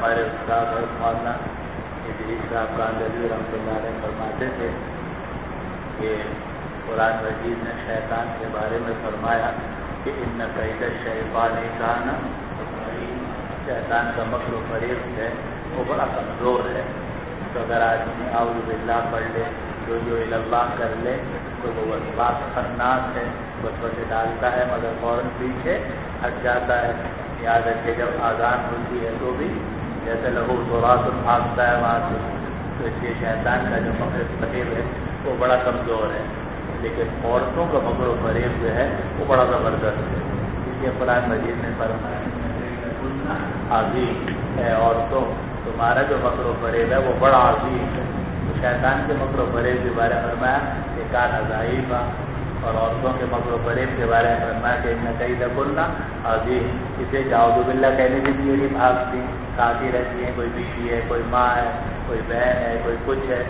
ہمارے استاد اور مولانا ادریس صاحب کاندھلی رحمۃ اللہ علیہ فرماتے تھے کہ قرآن مجید نے شیطان کے بارے میں فرمایا کہ ان قید الشیطان کان شیطان کا مکر و فریب ہے وہ بڑا کمزور ہے. تو اگر آدمی اعوذ باللہ پڑھ لے جو اللہ کر لے تو وہ وسواس خناس ہے, وسوسے ڈالتا ہے مگر فوراً پیچھے ہٹ جاتا ہے. یاد رکھے جب آذان ہوتی ہے تو بھی جیسے لہو ثورات بھاگتا ہے وہاں سے, تو اس لیے شیطان کا جو مکر و فریب ہے وہ بڑا کمزور ہے. لیکن عورتوں کا مکر و فریب جو ہے وہ بڑا زبردست ہے. اس لیے قرآن مجید نے فرمایا عظیم ہے عورتوں تمہارا جو مکر و فریب ہے وہ بڑا عظیم ہے. تو شیطان کے مکر و فریب کے بارے میں فرمایا کہ کان ضعیفا, اور عورتوں کے مکر و فریب کے بارے میں فرمایا کہ ان کیدکن عظیم. اسے اعوذ باللہ کہنے کے لیے ہی بھاگتی کھاتی رہتی ہیں, کوئی بیٹی ہے, کوئی ماں ہے, کوئی بہن ہے, کوئی کچھ ہے.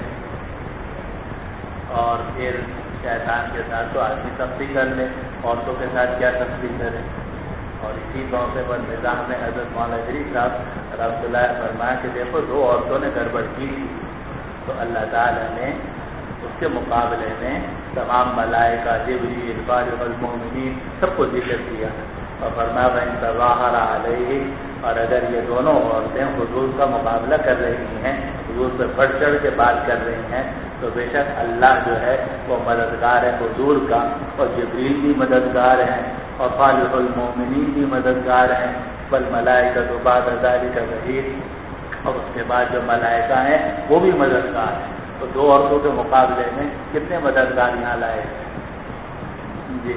اور پھر شیطان کے ساتھ تو آدمی تفریح کر لے, عورتوں کے ساتھ کیا تفریح کرے. اور اسی موقع پر نظام میں حضرت مولانا ادریس صاحب رحمۃ اللہ فرمایا کہ دیکھو دو عورتوں نے گڑبڑ کی تھی تو اللہ تعالیٰ نے اس کے مقابلے میں تمام ملائکہ جبریل فارغ المومنین سب کو ذکر کیا اور فرمایا وَإِن تَظَاهَرَ عَلَيْهِ, اور اگر یہ دونوں عورتیں حضور کا مقابلہ کر رہی ہیں, حضور پر بڑھ چڑھ کے بات کر رہی ہیں, تو بے شک اللہ جو ہے وہ مددگار ہے حضور کا, اور جبریل بھی مددگار ہیں, اور فالح المومنین بھی مددگار ہیں, بل ملائکہ تو بعد ذالک ظہیر, اور اس کے بعد جو ملائکہ ہیں وہ بھی مددگار ہیں. تو دو عورتوں کے مقابلے میں کتنے مددگار یہاں لائے جی.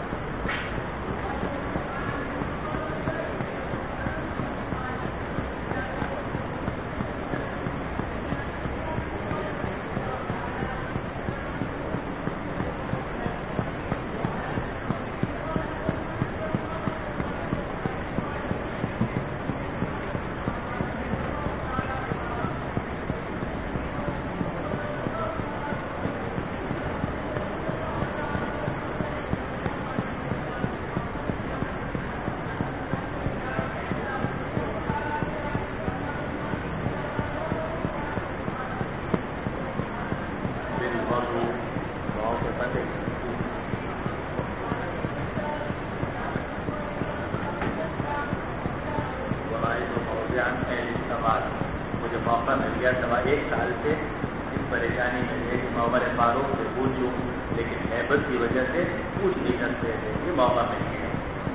مجھے موقع مل گیا سوا ایک سال سے اس پریشانی میں ہے کہ میں عمر فاروق سے پوچھوں, لیکن ہیبت کی وجہ سے پوچھ نہیں سکتے تھے. یہ موقع مل گیا.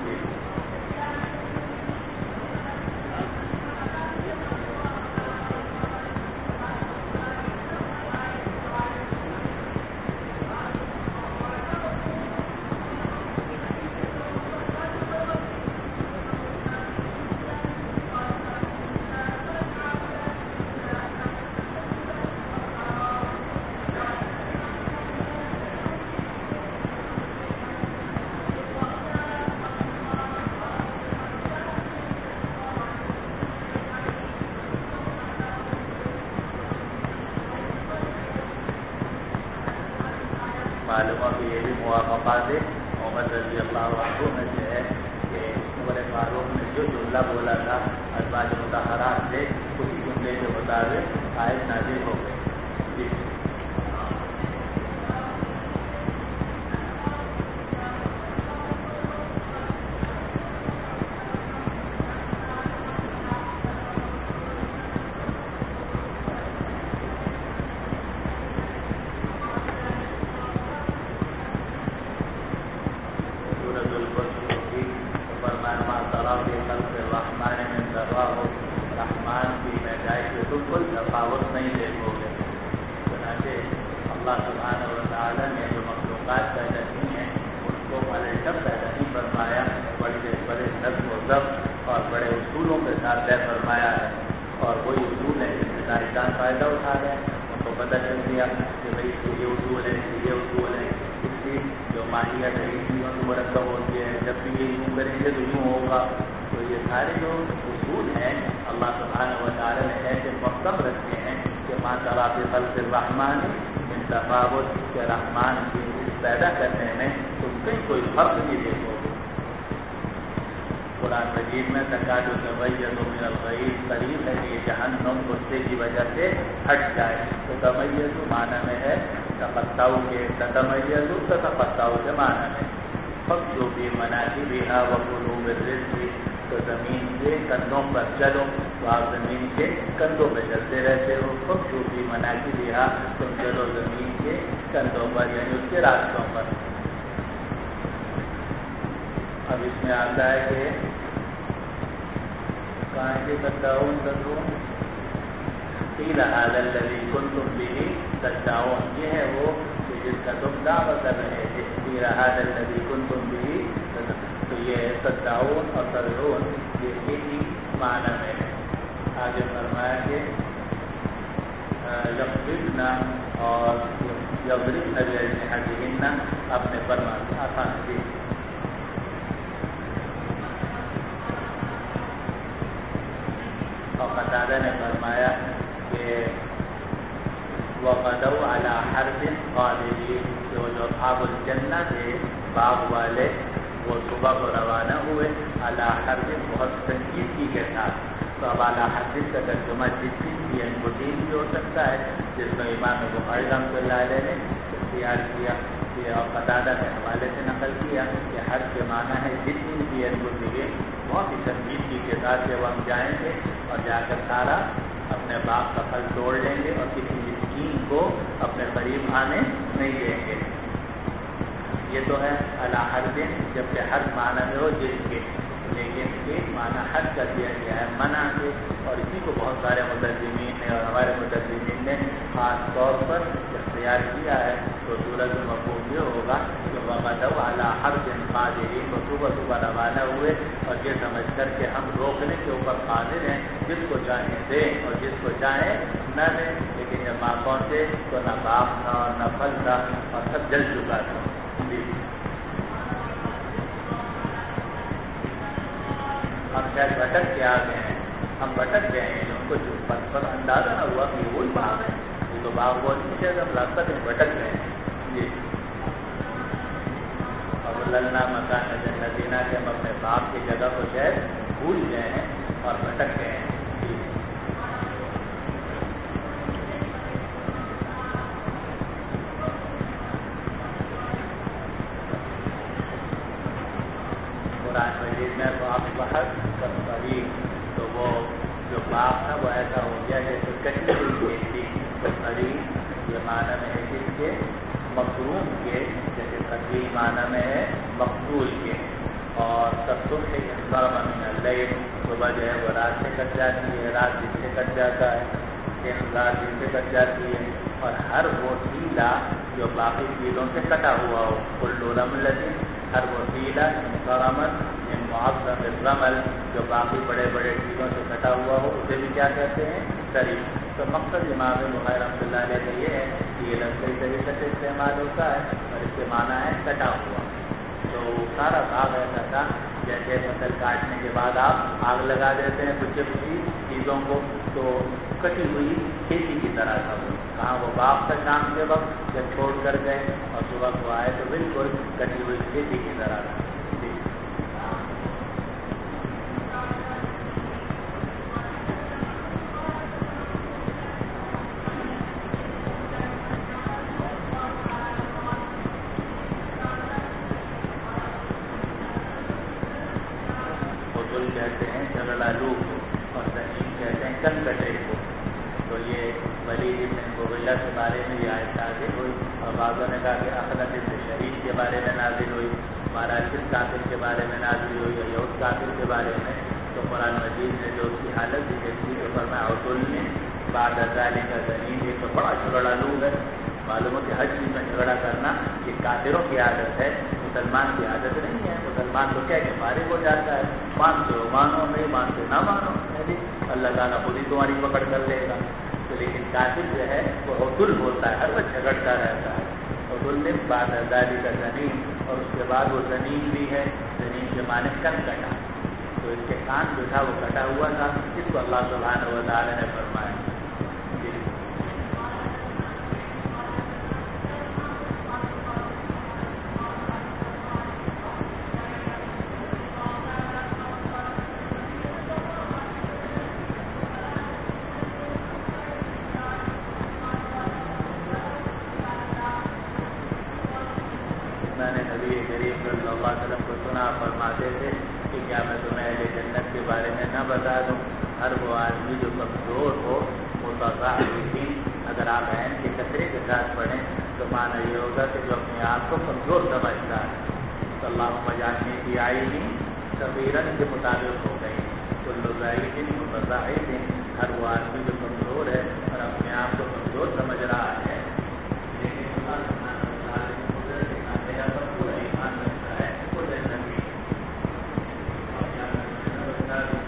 معلوم ہے کہ یہ بھی موافقات ہے. عمر رضی اللہ عنہ میں سے ہے کہ عمر فاروق نے جو جملہ بولا تھا ازواج مطہرات سے اسی جملے کے مطابق آیت نازل ہو گئی. جی رحمان کی پیدائش میں بالکل تفاوت نہیں دیکھو گے. چنانچہ اللہ سبحانہ و تعالیٰ نے جو مخلوقات پیدا کی ہیں ان کو مرتب پیدا نہیں فرمایا, بڑے نظم و ضبط اور بڑے اصولوں کے ساتھ طے فرمایا ہے. اور وہی اصول ہے جس سے سارے انسان فائدہ اٹھا رہے ہیں. ان کو پتہ چل گیا کہ بھائی یہ اصول ہے, یہ اصول ہے. اس کی جو ماہیت ہے چیزوں کی مرکب ہوتی ہے, جب بھی یہ یوں کریں گے تو یوں ہوگا. تو یہ سارے جو اصول ہیں اللہ سبحانہ و تعالیٰ نے ایسے مقصد رکھے ہیں کہ ماں تعالیٰ کے خلق الرحمن من تفاوت کے رحمان کی پیدا کرنے میں تم کہیں کوئی فرق نہیں دیکھو گے. قرآن مجید میں تکاد تمیز من الغیظ قریب ہے کہ یہ جہنم غصے کی وجہ سے ہٹ جائے. تو تمیز معنی میں ہے تقطع کے، تتمیز تتقطع کے معنی میں. فَامْشُوا فِي مَنَاكِبِهَا وَكُلُوا مِن رِّزْقِهِ. تو زمین کے کندھوں پر چلو، تو آپ زمین کے کندھوں پہ چلتے رہتے ہو. فَامْشُوا فِي مَنَاكِبِهَا. تم چلو زمین کے کندھوں پر، یعنی اس کے راستوں پر. اب اس میں آتا ہے کہ کہاں کے تدعون قیل هذا الذی کنتم به تدعون. یہ ہے وہ جس کا تم دعویٰ کر رہے تھے. قیل هذا الذی کنتم به. تو یہ تدعون اور تدعون یہ ایک ہی معنی میں ہے. آگے فرمایا کہ یضربن اور یضربن بأجنحتہن، اپنے فرمان آسان سے. اور قتادہ نے فرمایا کہ وَغَدَوْا عَلَى حَرْبٍ قَادِرِينَ، جو اصحاب الجنہ تھے باغ والے، وہ صبح کو روانہ ہوئے عَلَى حَرْبٍ، بہت سنجیدگی کے ساتھ. تو اب عَلَى حَرْبٍ کا ترجمہ جتنی بھی انبوتین بھی ہو سکتا ہے، جس میں امام بخاری رحمۃ اللہ علیہ نے اختیار کیا. اور قتادہ کے حوالے سے نقل کیا کہ حرب کے معنی ہے جتنی بھی انبوتین، بہت ہی سنجیدگی کے ساتھ جب ہم جائیں گے اور جا کر سارا اپنے باغ کا پھل توڑ لیں گے اور کسی مسکین کو اپنے قریب آنے نہیں دیں گے. یہ تو ہے علی حرب، جبکہ ہر معنی میں ہو جس کے، لیکن ایک معنی حد کا دیا گیا ہے منع کے. اور اسی کو بہت سارے مترجمین نے اور ہمارے مترجمین نے خاص طور پر اختیار کیا ہے. تو سورۃ المفہوم یہ ہوگا کہ وغدوا علی حرب قادرین، وہ صبح صبح روانہ ہوئے اور یہ سمجھ کر کہ ہم روکنے کے اوپر قادر ہیں، جس کو چاہیں دیں اور جس کو چاہیں نہ دیں. لیکن جب وہاں پہنچے تو نہ باغ تھا اور نہ پھل تھا اور سب جل چکا تھا. ہم شاید بھٹک کے آ گئے ہیں، ہم بھٹک گئے ہیں، ان کو جو پت پر اندازہ نہ ہوا کہ وہی باغ ہے. یہ تو باغ وہ نہیں، شاید ہم راستہ میں بھٹک گئے ہیں. جی. اور للنا مکان جنتینا کہ ہم اپنے باغ کی جگہ کو شاید بھول گئے ہیں اور بھٹک گئے ہیں. مجید میں تو آپ بحث کر پڑی تو وہ جو باغ تھا وہ ایسا ہو گیا جیسے کٹی ہوئی تھی. تو قریب یہ معنی میں ہے جس کے مقروم کے، جیسے قدری معنی میں ہے مقبول کے. اور تصور سے من اللیل، صبح جو ہے وہ رات سے کٹ جاتی ہے، رات دن سے کٹ جاتا ہے، دن رات دن سے کٹ جاتی ہے. اور ہر وہ ٹیلا جو باقی ٹیلوں سے کٹا ہوا ہو، کل رملۃ، ہر وہ ٹیلا انقرمت من معظم الرمل، جو باقی بڑے بڑے ٹیلوں سے کٹا ہوا ہو، اسے بھی کیا کہتے ہیں؟ قریب. تو مقصد امام بخاری رحمۃ اللہ علیہ کا یہ ہے کہ یہ لفظ کئی طریقے سے استعمال ہوتا ہے اور اس کے معنی ہے کٹا ہوا. تو سارا باغ ایسا تھا جیسے فصل کاٹنے کے بعد آپ آگ لگا دیتے ہیں کچھ چیزوں کو، تو کٹی ہوئی کھیتی کی طرح تھا. وہ کہاں وہ باغ تھا شام کے وقت جب چھوڑ کر گئے اور صبح کو آئے تو بالکل کٹی ہوئی کھیتی کی طرح تھا. کہتے ہیں جلالو اور تنیم کہتے ہیں کنکٹے کو. تو یہ ولید بن مغیرہ کے بارے میں یہ آیت نازل ہوئی اور بعضوں نے کہا کہ اخنس بن شریف کے بارے میں نازل ہوئی، مراجل قاتل کے بارے میں نازل ہوئی اور یہود قاتل کے بارے میں. تو قرآن مجید نے جو اس کی حالت ذکر کی تو فرمایا عطل نے بعد ذالک زنیم. یہ تو بڑا جھگڑالو ہے. معلوم ہو کہ ہر چیز میں جھگڑا کرنا یہ کافروں کی عادت ہے، مسلمان کی عادت نہیں ہے. مسلمان تو کیا کہ فارغ ہو جاتا ہے، مانتے ہو مانو، نہیں مانتے نہ مانو، اللہ تعالیٰ خود ہی تمہاری پکڑ کر لے گا. تو لیکن کافر جو ہے وہ عطل ہوتا ہے، ہر وقت جھگڑتا رہتا ہے. عطل نے بعد ذالک کا زنیم، اور اس کے بعد وہ زنیم بھی ہے. زنیم کے معنی کن کٹا. تو اس کے کان جو تھا وہ کٹا ہوا تھا، اس کو اللہ سبحانہ و تعالیٰ نے فرمایا. فرماتے تھے کہ کیا میں تمہیں اہل جنت کے بارے میں نہ بتا دوں؟ ہر وہ آدمی جو کمزور ہو متضعفین، اگر آپ عین کے کثرے کے ساتھ پڑھیں تو معنی یہ ہوگا کہ جو اپنے آپ کو کمزور سمجھتا ہے. تو اللہم اجعلنی فی عینی صغیرا کے مطابق ہو گئی. کل ضعیف متضعف، ہر وہ آدمی جو کمزور ہے اور اپنے آپ کو کمزور سمجھ رہا ہے لیکن اللہ سبحانہ و تعالیٰ کی قدرت کے ناطے پر پورا ایمان رکھتا ہے وہ جنت میں. اور کیا میں بتا دوں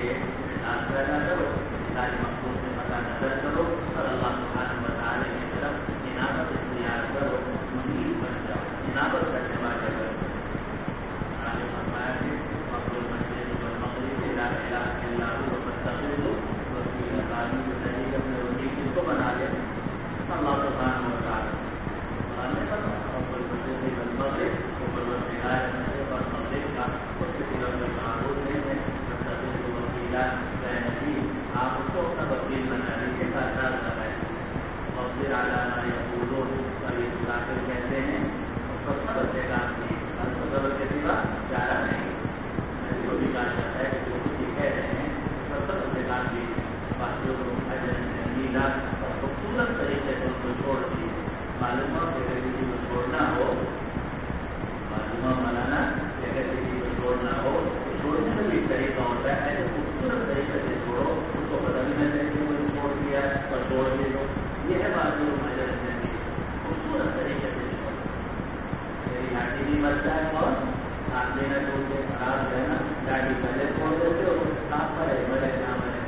لیے احساس پیدا کرو، اللہ مقصود سے مدد نظر کرو اور اللہ سبحانہ و تعالی کی طرف انابت اختیار کرو، منیب بن جاؤ، انابت کرنے والے بن جاؤ۔ آگے فرمایا کہ مقبول مسجد والمغرب لا الہ الا هو فاتخذوا وکیلا، قانون کو صحیح اپنے وکیل کس کو بنا لے؟ اللہ سبحانہ و تعالی بنانے پر مقبول مسجد والمغرب اور مغرب کا اس کے سوا کوئی معروف نہیں ہے، فاتخذوا وکیلا نبی آپ اس کو اپنا وکیل بنا لیجیے، سردار بنائے مغفر علی ما یقولون، اور یہ کافر کہتے ہیں اس پر صبر سے کام کیے، صبر کے سوا چارہ نہیں، جو بھی کہا جاتا ہے جو کچھ کہہ رہے ہیں اس پر صبر سے کام کیجیے، باقیوں کو اجر جمیلا اور خوبصورت طریقے سے ان کو چھوڑ دیجیے۔ معلوم ہو کہ اگر کسی کو چھوڑنا ہو، معلوم ہو مولانا کہ اگر کسی کو چھوڑنا ہو تو چھوڑنے کا بھی طریقہ ہوتا ہے، ایسے خوبصورت طریقے سے چھوڑو، اس کو پتہ بھی نہ چلے کہ وہ چھوڑ دیا اور چھوڑ دے دو، یہ ہے معلوم اجر جمیل، خوبصورت طریقے سے چھوڑو۔ میری لاٹھی بھی مرتا ہے اور آپ دینا چھوڑ کے خراب ہے نا، لاٹھی پہلے چھوڑ دیتے ہو آپ پر بڑے نام ہے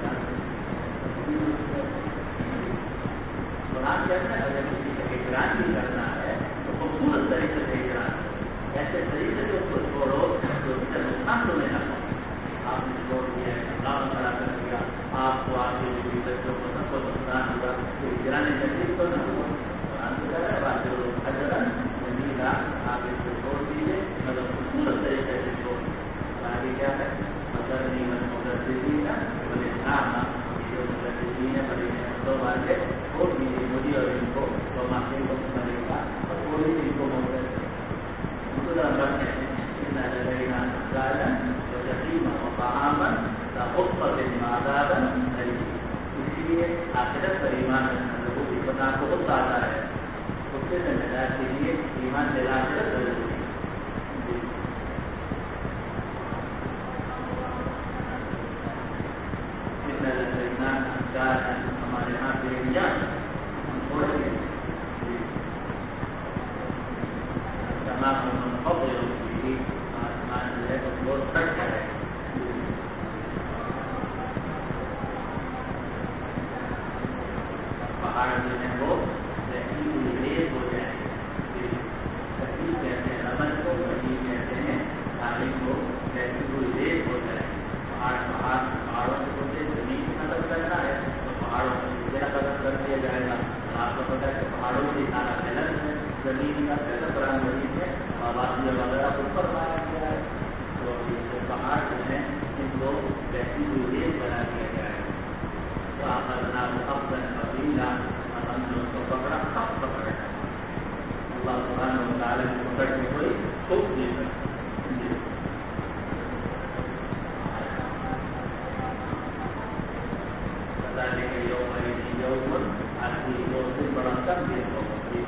قرآن کہتا ہے اگر کسی کا اقرار بھی کرنا ہے تو خوبصورت طریقے سے اقرار، ایسے طریقے سے اس کو چھوڑو تو اس سے نقصان تو نہیں نہ آپ نے چھوڑ دیا ہے، کام کھڑا کر دیا، آپ کو آپ کے جو بچوں کو سب کو نقصان ہوا، تو گرانے تکلیف تو نہ ہوا۔ قرآن تو کہہ رہا ہے بات جو حضرت جمیلا آپ اس کو چھوڑ دیجیے مگر خوبصورت طریقے سے چھوڑ دیجیے۔ آگے کیا ہے مگر نیمت مقدسی کا بولے نام جو مقدسی ہے بڑے دو والے چھوڑ دیجیے مجھے اور ان کو تو معافی کو ملے گا اور کوئی ان کو موقع خدا بڑھتے ہیں اسی لیے آخرت پر ایمان رکھنا لوگوں کی بنا کو بہت آتا ہے، اس سے نجات کے لیے ایمان دلا کر ضروری ہے۔ ہمارے یہاں پہ ہم چھوڑ گئے تمام آسمان جو ہے وہ بہت کٹ ہے، پہاڑ جو ہے وہ ریت ہو جائے، کثیر کہتے ہیں رمن کو، کثیر کہتے ہیں پانی کو، جیسی کوئی ریت ہو جائے۔ پہاڑوں سے ہوتے زمین کی مدد کرنا ہے تو پہاڑوں کو کیا مدد کر دیا جائے گا۔ آپ کو پتا ہے کہ پہاڑوں کی سارا بیلنس ہے، زمین کا پہلا قرآن مجید ہے، آبادی وغیرہ کو فرمایا گیا ہے، تو یہ پہاڑ جو ہیں ان کو ویسی ہوئی ریت بنا دیا جائے گا۔ تو آپ اپنا اپنا قبیلہ اور ہم نے اس کو پکڑا، سب پکڑا اللہ سبحانہ و تعالیٰ کی پکڑ کے کوئی چھوٹ نہیں سکتا۔ بڑا کم دیر ہوگی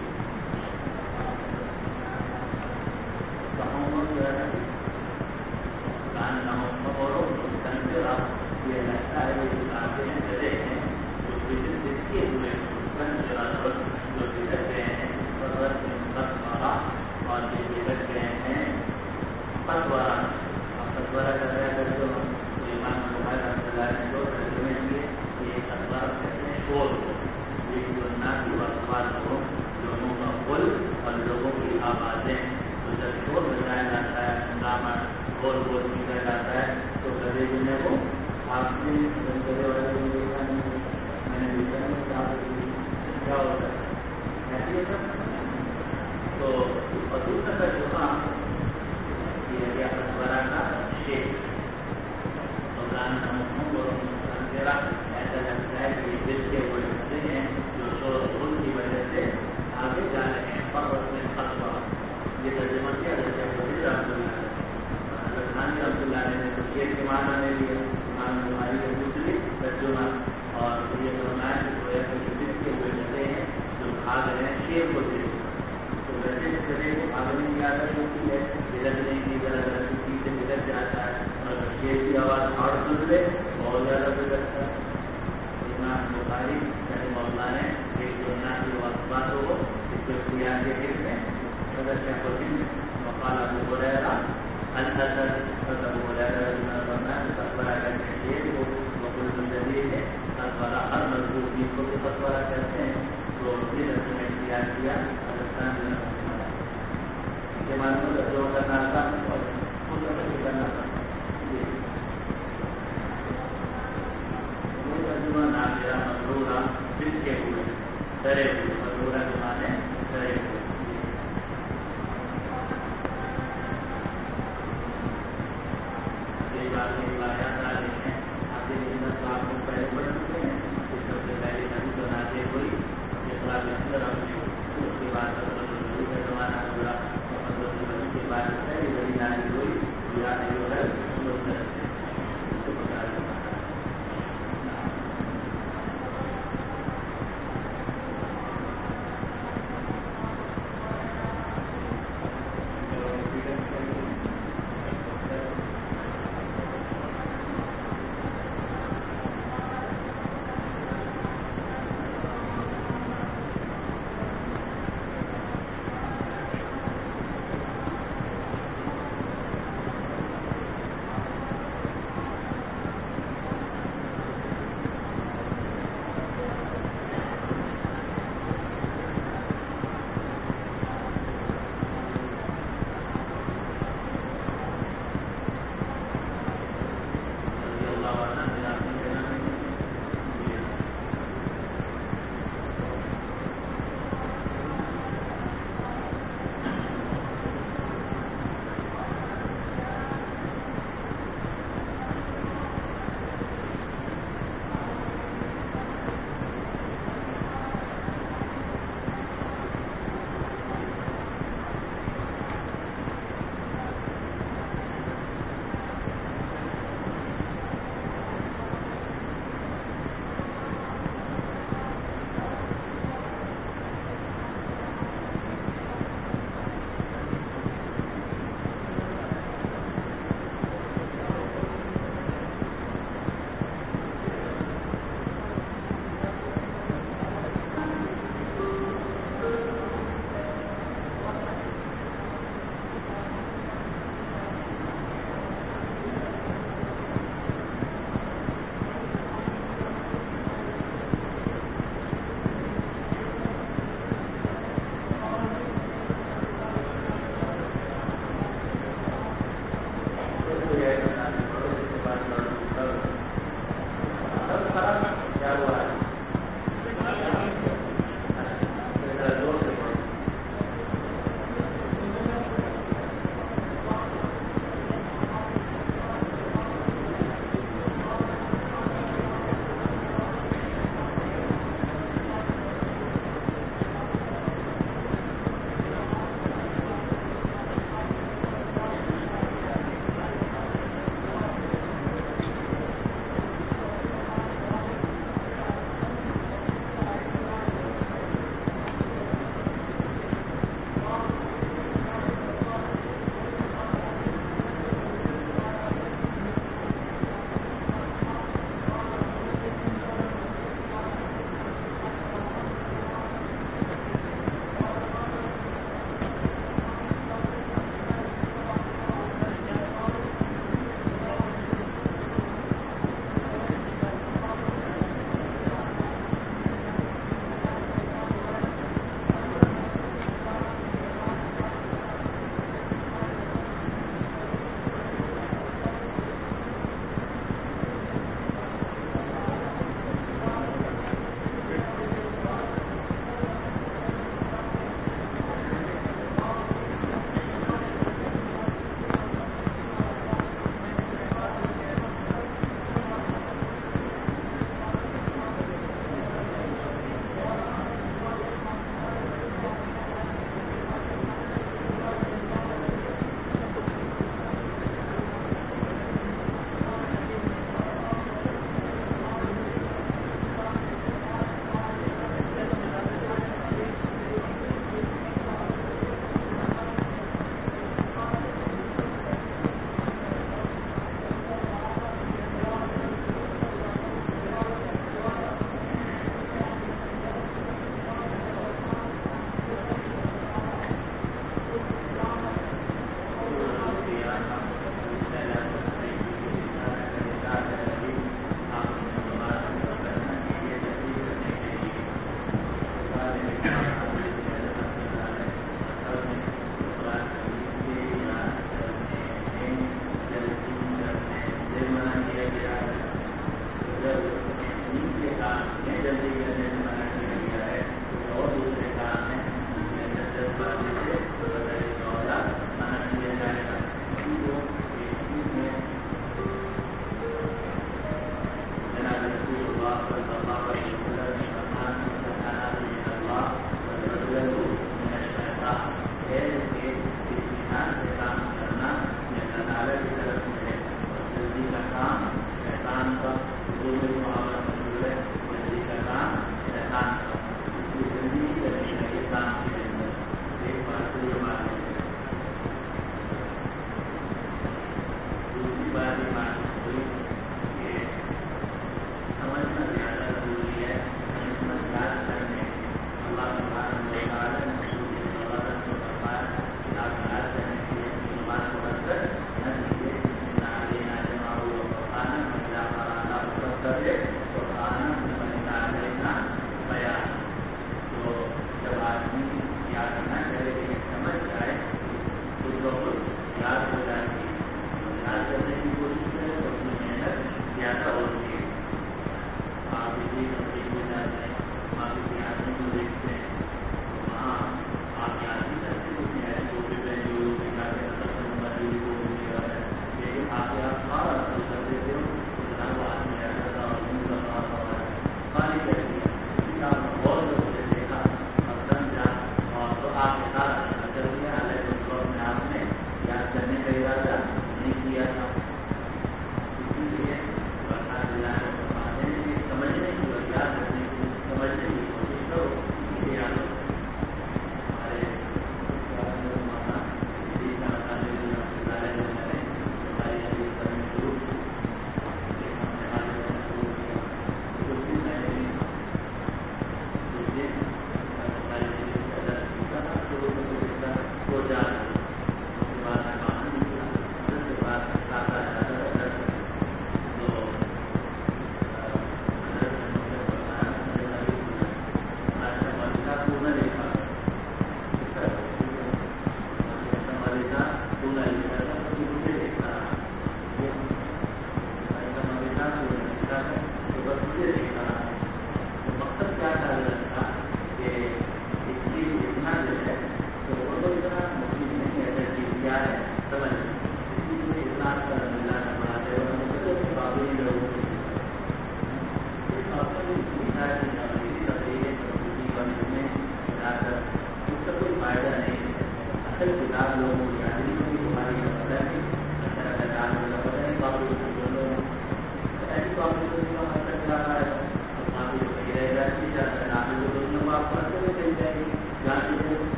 جو ہے کان نہ ہو یہ لگتا ہے یہ آتے ہیں چلے ہیں جو کیے ہوئے جو بگڑ گئے ہیں اور یہ بگڑ گئے ہیں فتوارا فتوارا کر رہا ہے جو امام بخاری رحمۃ اللہ نے دو ترجمے کیے، یہ فتوارا کہتے ہیں شور کو، یہ جو ناکی وقفات ہو، لوگوں کا پل اور لوگوں کی آوازیں، تو جب شور بجایا جاتا ہے ہنگامہ گول گول نکل جاتا ہے تو گدے جو ہے وہ آپ نے گدے والے کو دیکھا نہیں، میں نے دیکھا نہیں کیا ہوتا ہے ایسی ہے سب۔ تو اور دوسرا ترجمہ یہ گیا فتوارا کا شیخ مولانا میرا ایسا لگتا ہے کہ یہ دل کے وہ ہوتے ہیں جو شور غل کی وجہ سے آگے جا رہے ہیں پر میں فتوا یہ ترجمہ کیا جیسے عبداللہ نے یہ کے معنی نے لیے امام بخاری نے دوسری ترجمہ اور یہ فرمایا کہ دل کے ہوئے ہوتے ہیں جو بھاگ رہے ہیں شیر کو دیکھ تو ویسے گدے کو بھاگنے کی عادت ہوتی ہے، بگڑنے کی غلطی سے بگڑ جاتا ہے اور شیر کی آواز اور سن لے بہت زیادہ بگڑتا ہے۔ امام بخاری رحمہ اللہ نے ایک جو ناکی وقفات ہو اس کو اختیار کے حص میں حضرت شیخ الدین وقال ابو ہریرہ الحسن ابو ہریرہ فرمایا فتوارا کرنے کے لیے وہ باقی روایات آ رہی ہیں آپ کی خدمت کو آپ کو پہلے پڑھ چکے ہیں کہ سب سے پہلے نبی تو نازل ہوئی اس کے بعد نبی کا زمانہ ہوا نبی کے بعد پہلی بڑی نازل ہوئی یا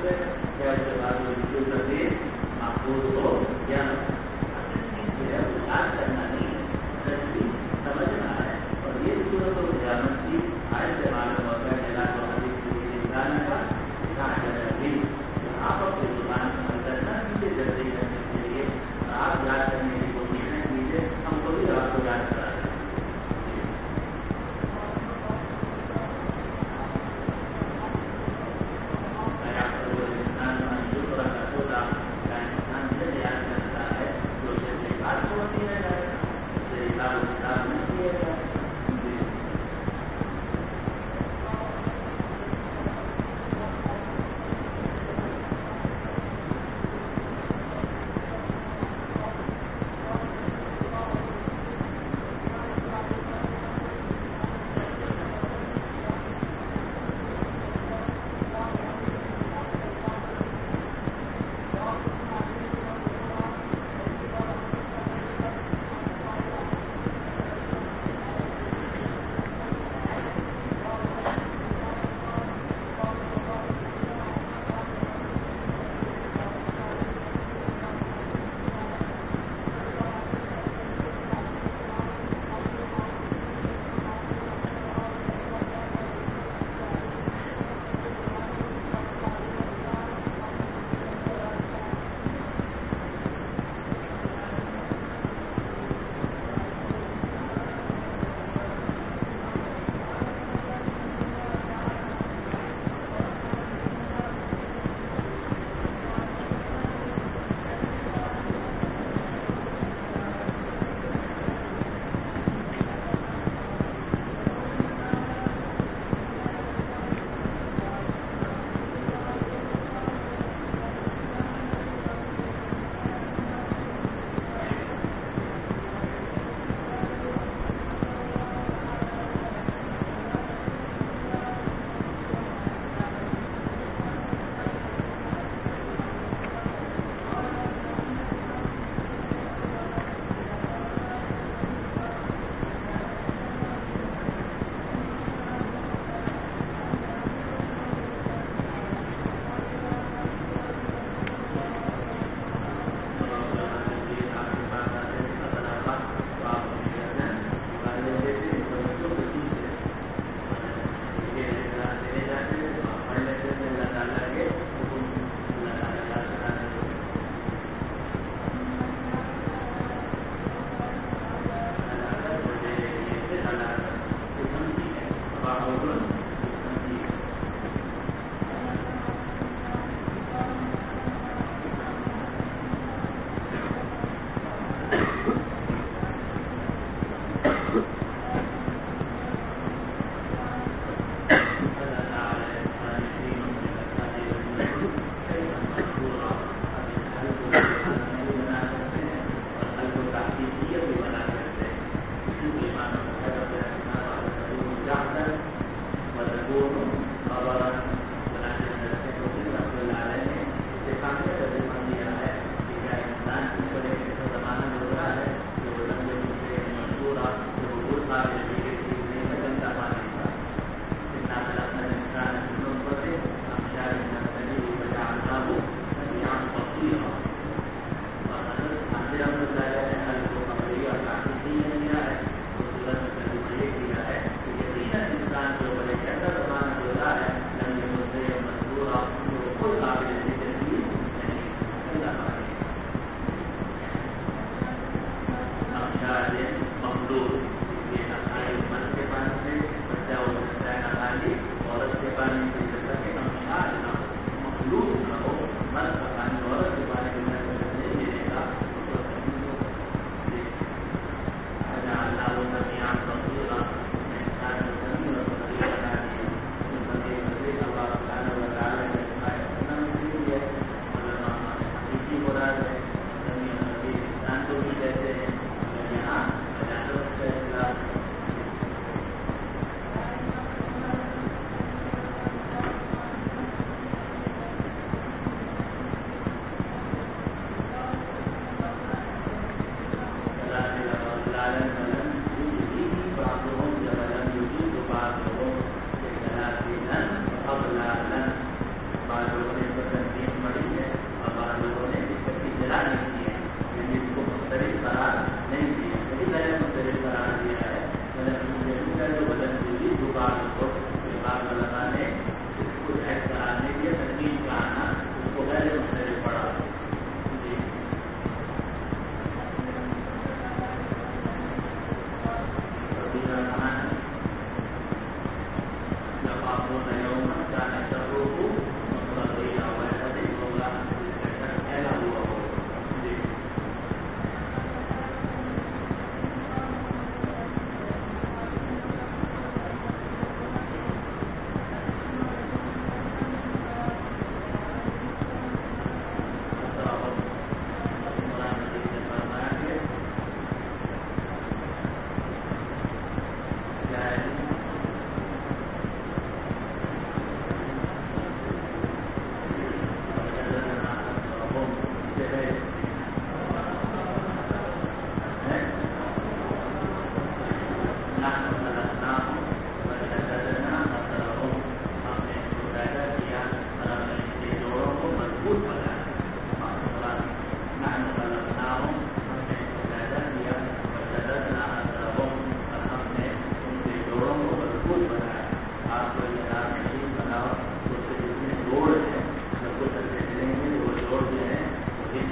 کرتے ہیں کیا اس کے بعد وہ بالکل تبدیل محفوظ ہو یا یاد کرنا نہیں سمجھنا ہے اور یہ صورت و قیامت کی آئے سے معلوم ہوتا ہے اللہ و حدیث کی انسان کا آپ اپنی زبان سمجھ کرنا نیچے جلدی کرنے کے لیے آپ یاد کرنے کی کوشش نہیں کیجیے ہم کو بھی آپ کو یاد کرا دیں انسان سے یاد کرتا ہے جو سے بات ہوتی ہے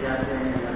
جاتے ہیں